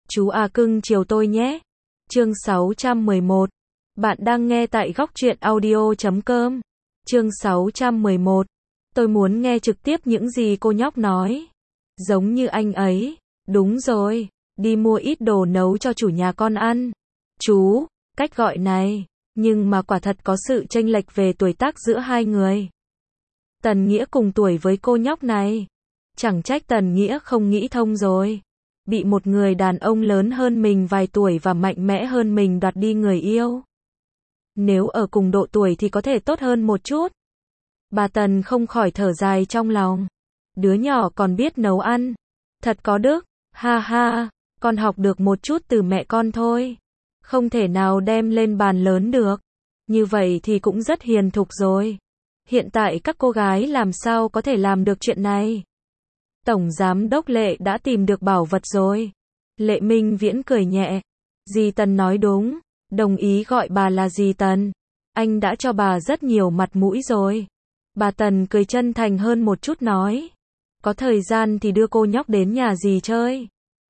Chú à cưng chiều tôi nhé. Chương 611. Bạn đang nghe tại góc truyện audio.com. Chương 611. Tôi muốn nghe trực tiếp những gì cô nhóc nói. Giống như anh ấy. Đúng rồi, đi mua ít đồ nấu cho chủ nhà con ăn. Chú, cách gọi này. Nhưng mà quả thật có sự chênh lệch về tuổi tác giữa hai người. Tần Nghĩa cùng tuổi với cô nhóc này. Chẳng trách Tần Nghĩa không nghĩ thông rồi. Bị một người đàn ông lớn hơn mình vài tuổi và mạnh mẽ hơn mình đoạt đi người yêu. Nếu ở cùng độ tuổi thì có thể tốt hơn một chút. Bà Tần không khỏi thở dài trong lòng. Đứa nhỏ còn biết nấu ăn. Thật có đức, ha ha, con học được một chút từ mẹ con thôi. Không thể nào đem lên bàn lớn được. Như vậy thì cũng rất hiền thục rồi. Hiện tại các cô gái làm sao có thể làm được chuyện này? Tổng giám đốc Lệ đã tìm được bảo vật rồi. Lệ Minh Viễn cười nhẹ. Dì Tần nói đúng, đồng ý gọi bà là dì Tần. Anh đã cho bà rất nhiều mặt mũi rồi. Bà Tần cười chân thành hơn một chút nói. Có thời gian thì đưa cô nhóc đến nhà dì chơi.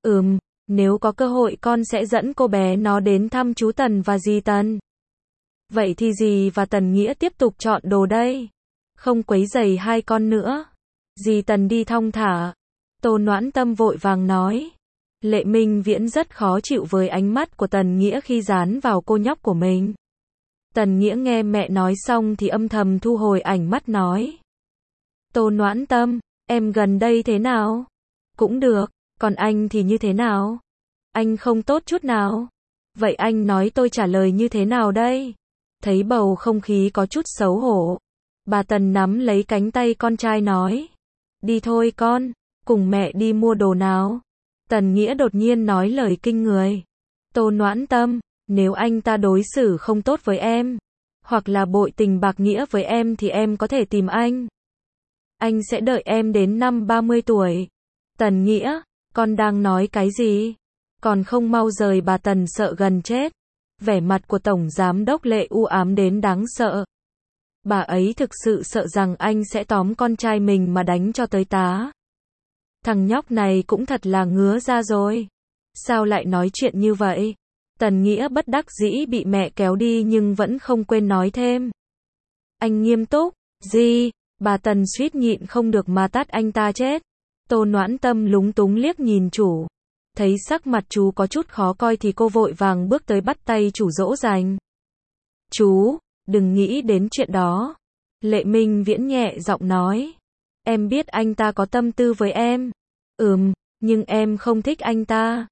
Nếu có cơ hội con sẽ dẫn cô bé nó đến thăm chú Tần và dì Tần. Vậy thì dì và Tần Nghĩa tiếp tục chọn đồ đây. Không quấy rầy hai con nữa. Dì Tần đi thong thả. Tô Noãn Tâm vội vàng nói. Lệ Minh Viễn rất khó chịu với ánh mắt của Tần Nghĩa khi dán vào cô nhóc của mình. Tần Nghĩa nghe mẹ nói xong thì âm thầm thu hồi ánh mắt nói. Tô Noãn Tâm, em gần đây thế nào? Cũng được, còn anh thì như thế nào? Anh không tốt chút nào. Vậy anh nói tôi trả lời như thế nào đây? Thấy bầu không khí có chút xấu hổ. Bà Tần nắm lấy cánh tay con trai nói. Đi thôi con, cùng mẹ đi mua đồ nào. Tần Nghĩa đột nhiên nói lời kinh người. Tô Noãn Tâm, nếu anh ta đối xử không tốt với em, hoặc là bội tình bạc nghĩa với em thì em có thể tìm anh. Anh sẽ đợi em đến năm 30 tuổi. Tần Nghĩa, con đang nói cái gì? Còn không mau rời, bà Tần sợ gần chết. Vẻ mặt của Tổng Giám đốc Lệ u ám đến đáng sợ. Bà ấy thực sự sợ rằng anh sẽ tóm con trai mình mà đánh cho tới tá. Thằng nhóc này cũng thật là ngứa ra rồi. Sao lại nói chuyện như vậy? Tần Nghĩa bất đắc dĩ bị mẹ kéo đi nhưng vẫn không quên nói thêm. Anh nghiêm túc, gì? Bà Tần suýt nhịn không được mà tát anh ta chết. Tô Noãn Tâm lúng túng liếc nhìn chủ. Thấy sắc mặt chú có chút khó coi thì cô vội vàng bước tới bắt tay chủ dỗ dành. Chú, đừng nghĩ đến chuyện đó. Lệ Minh Viễn nhẹ giọng nói. Em biết anh ta có tâm tư với em. Nhưng em không thích anh ta.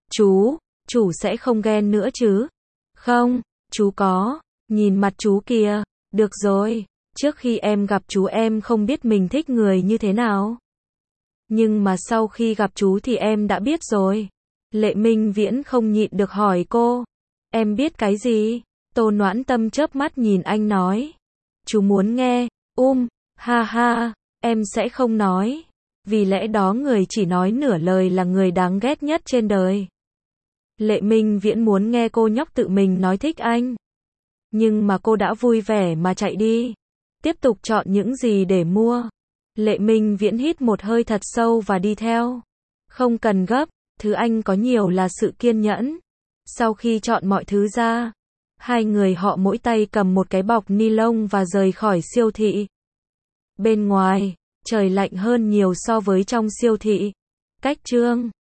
Chủ sẽ không ghen nữa chứ? Không, chú có. Nhìn mặt chú kìa. Được rồi, trước khi em gặp chú em không biết mình thích người như thế nào. Nhưng mà sau khi gặp chú thì em đã biết rồi. Lệ Minh Viễn không nhịn được hỏi cô. Em biết cái gì? Tô Noãn Tâm chớp mắt nhìn anh nói. Chú muốn nghe. Ha ha, em sẽ không nói. Vì lẽ đó người chỉ nói nửa lời là người đáng ghét nhất trên đời. Lệ Minh Viễn muốn nghe cô nhóc tự mình nói thích anh. Nhưng mà cô đã vui vẻ mà chạy đi. Tiếp tục chọn những gì để mua. Lệ Minh Viễn hít một hơi thật sâu và đi theo. Không cần gấp, thứ anh có nhiều là sự kiên nhẫn. Sau khi chọn mọi thứ ra, hai người họ mỗi tay cầm một cái bọc ni lông và rời khỏi siêu thị. Bên ngoài, trời lạnh hơn nhiều so với trong siêu thị. Cách chương